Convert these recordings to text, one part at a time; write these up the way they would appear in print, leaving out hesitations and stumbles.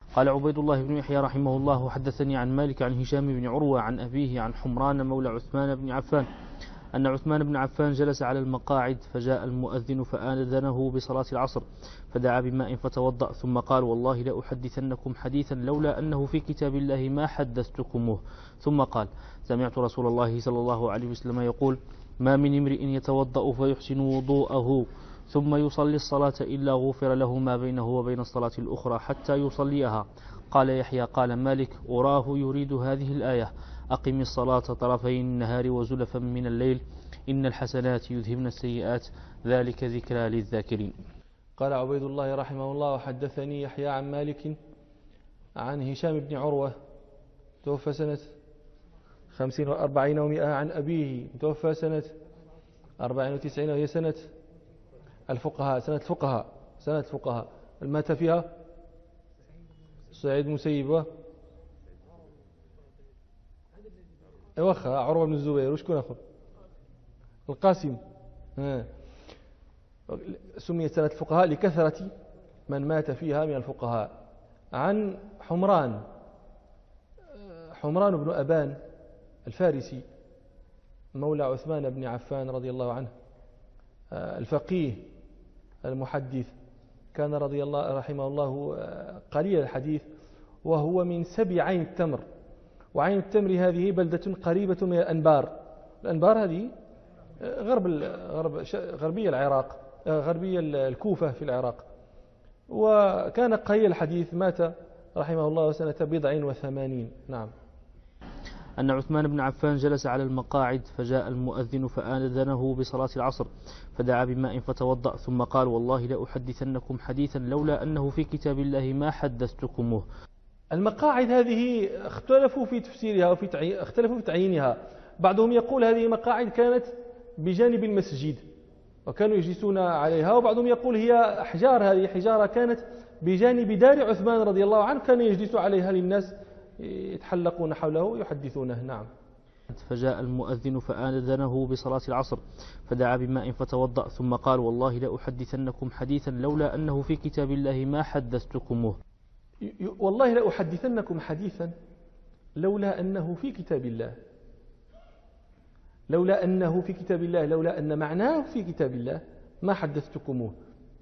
قال عبيد الله بن يحيى رحمه الله: حدثني عن مالك عن هشام بن عروة عن أبيه عن حمران مولى عثمان بن عفان أن عثمان بن عفان جلس على المقاعد فجاء المؤذن فآذنه بصلاة العصر فدعا بماء فتوضأ ثم قال: والله لأحدثنكم حديثا لولا أنه في كتاب الله ما حدثتكموه. ثم قال: سمعت رسول الله صلى الله عليه وسلم يقول: ما من امرئ يتوضأ فيحسن وضوءه ثم يصلي الصلاة إلا غفر له ما بينه وبين الصلاة الأخرى حتى يصليها. قال يحيى: قال مالك: أراه يريد هذه الآية: أقم الصلاة طرفي النهار وزلفا من الليل إن الحسنات يذهبن السيئات ذلك ذكرى للذاكرين. قال عبيد الله رحمه الله: وحدثني يحيى عن مالك عن هشام بن عروة توفى سنة 50 و40 و100 عن أبيه توفى سنة 40 و90 وهي سنة الفقهاء مات فيها سعيد المسيب وخا عروة بن الزبير وشكون أخو القاسم. سميت سنة الفقهاء لكثرة من مات فيها من الفقهاء. عن حمران بن أبان الفارسي مولى عثمان بن عفان رضي الله عنه، الفقيه المحدث، كان رضي الله رحمه الله قليل الحديث، وهو من سبي عين التمر. وعين التمر هذه بلدة قريبة من الأنبار هذه غربية العراق، غربية الكوفة في العراق. وكان قليل الحديث، مات رحمه الله سنة 87. نعم. أن عثمان بن عفان جلس على المقاعد فجاء المؤذن فآذنه بصلاة العصر فدعا بماء فتوضأ ثم قال: والله لأحدثنكم حديثا لولا أنه في كتاب الله ما حدثتكموه. المقاعد هذه اختلفوا في تفسيرها اختلفوا في تعيينها. بعضهم يقول هذه مقاعد كانت بجانب المسجد وكانوا يجلسون عليها، وبعضهم يقول هي أحجار، هذه حجارة كانت بجانب دار عثمان رضي الله عنه، كان يجلس عليها للناس يتحلقون حوله يحدثونه. نعم. فجاء المؤذن فآذنه بصلاة العصر فدعا بماء فتوضأ ثم قال: والله لأحدثنكم حديثا لولا أنه في كتاب الله ما حدثتكموه. والله لأحدثنكم حديثا لولا أنه في كتاب الله، لولا أنه في كتاب الله، لولا أن معناه في كتاب الله ما حدثتكموه.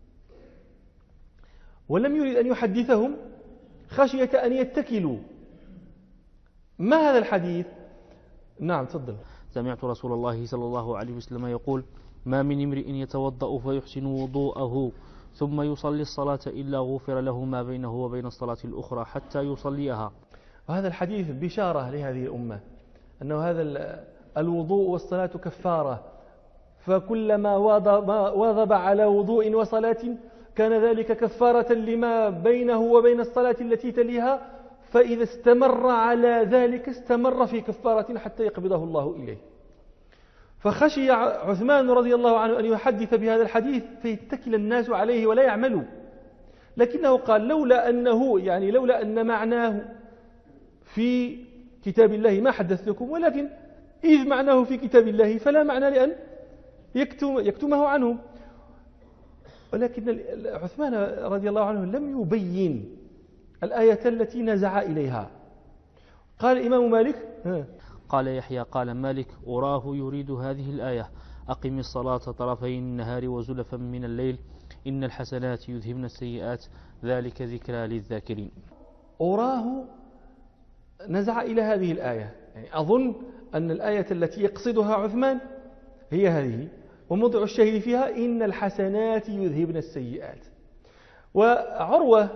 ولم يريد أن يحدثهم خشية أن يتكلوا. ما هذا الحديث؟ نعم تفضل. سمعت رسول الله صلى الله عليه وسلم يقول: ما من امرئ يتوضأ فيحسن وضوءه ثم يصلي الصلاة إلا غفر له ما بينه وبين الصلاة الأخرى حتى يصليها. وهذا الحديث بشارة لهذه الأمة أنه هذا الوضوء والصلاة كفارة، فكلما واظب على وضوء وصلاة كان ذلك كفارة لما بينه وبين الصلاة التي تليها، فإذا استمر على ذلك استمر في كفارة حتى يقبضه الله إليه. فخشي عثمان رضي الله عنه أن يحدث بهذا الحديث فيتكل الناس عليه ولا يعملوا، لكنه قال: لولا أن معناه في كتاب الله ما حدثتكم، ولكن إذ معناه في كتاب الله فلا معنى لأن يكتمه عنهم. ولكن عثمان رضي الله عنه لم يبين الآية التي نزع إليها. قال الإمام مالك: قال يحيى: قال مالك: أراه يريد هذه الآية: أقم الصلاة طرفي النهار وزلفا من الليل إن الحسنات يذهبن السيئات ذلك ذكرى للذاكرين. أراه نزع إلى هذه الآية، يعني أظن أن الآية التي يقصدها عثمان هي هذه، وموضع الشاهد فيها إن الحسنات يذهبن السيئات. وعروة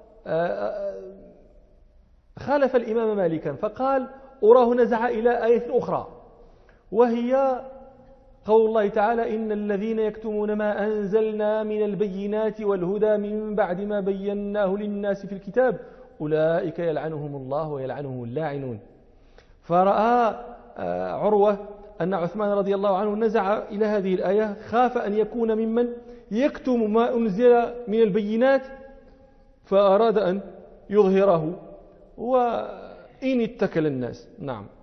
خالف الإمام مالكا فقال: أراه نزع إلى آية أخرى، وهي قول الله تعالى: إن الذين يكتمون ما أنزلنا من البينات والهدى من بعد ما بيناه للناس في الكتاب أولئك يلعنهم الله ويلعنهم اللاعنون. فرأى عروة أن عثمان رضي الله عنه نزع إلى هذه الآية، خاف أن يكون ممن يكتم ما أنزل من البينات، فأراد أن يظهره وإن اتكل الناس. نعم.